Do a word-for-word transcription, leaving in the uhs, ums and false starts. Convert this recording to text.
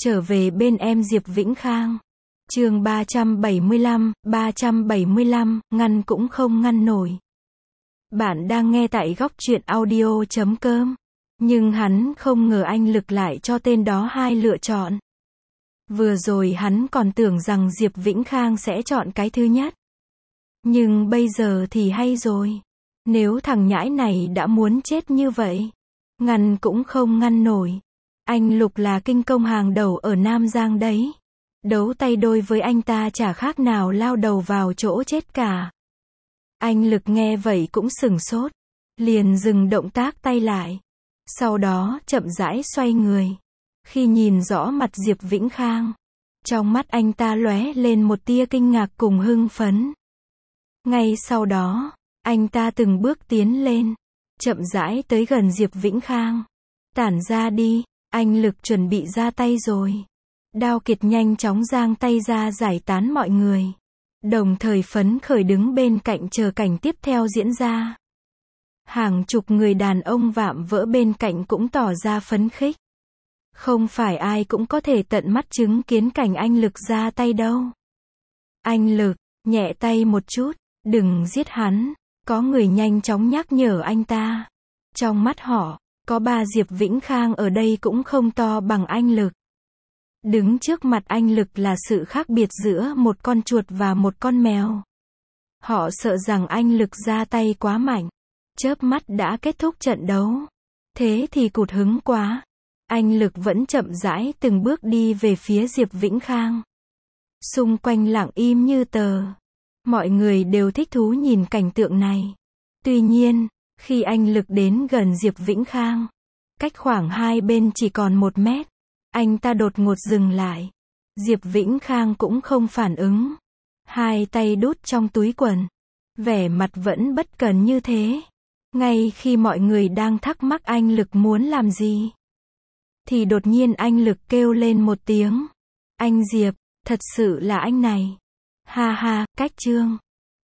Trở về bên em Diệp Vĩnh Khang. Chương ba trăm bảy mươi lăm, ba trăm bảy mươi lăm, ngăn cũng không ngăn nổi. Bạn đang nghe tại góc truyện audio chấm com. Nhưng hắn không ngờ anh Lực lại cho tên đó hai lựa chọn. Vừa rồi hắn còn tưởng rằng Diệp Vĩnh Khang sẽ chọn cái thứ nhất. Nhưng bây giờ thì hay rồi. Nếu thằng nhãi này đã muốn chết như vậy, ngăn cũng không ngăn nổi. Anh Lục là kinh công hàng đầu ở Nam Giang đấy. Đấu tay đôi với anh ta chả khác nào lao đầu vào chỗ chết cả. Anh Lực nghe vậy cũng sửng sốt. Liền dừng động tác tay lại. Sau đó chậm rãi xoay người. Khi nhìn rõ mặt Diệp Vĩnh Khang, trong mắt anh ta lóe lên một tia kinh ngạc cùng hưng phấn. Ngay sau đó, anh ta từng bước tiến lên, chậm rãi tới gần Diệp Vĩnh Khang. Tản ra đi, anh Lực chuẩn bị ra tay rồi. Đao Kiệt nhanh chóng giang tay ra giải tán mọi người. Đồng thời phấn khởi đứng bên cạnh chờ cảnh tiếp theo diễn ra. Hàng chục người đàn ông vạm vỡ bên cạnh cũng tỏ ra phấn khích. Không phải ai cũng có thể tận mắt chứng kiến cảnh anh Lực ra tay đâu. Anh Lực, nhẹ tay một chút, đừng giết hắn. Có người nhanh chóng nhắc nhở anh ta. Trong mắt họ, có ba Diệp Vĩnh Khang ở đây cũng không to bằng anh Lực. Đứng trước mặt anh Lực là sự khác biệt giữa một con chuột và một con mèo. Họ sợ rằng anh Lực ra tay quá mạnh, chớp mắt đã kết thúc trận đấu. Thế thì cụt hứng quá. Anh Lực vẫn chậm rãi từng bước đi về phía Diệp Vĩnh Khang. Xung quanh lặng im như tờ. Mọi người đều thích thú nhìn cảnh tượng này. Tuy nhiên, khi anh Lực đến gần Diệp Vĩnh Khang, cách khoảng hai bên chỉ còn một mét, anh ta đột ngột dừng lại. Diệp Vĩnh Khang cũng không phản ứng. Hai tay đút trong túi quần. Vẻ mặt vẫn bất cần như thế. Ngay khi mọi người đang thắc mắc anh Lực muốn làm gì, thì đột nhiên anh Lực kêu lên một tiếng. Anh Diệp, thật sự là anh này. Ha ha, cách chương.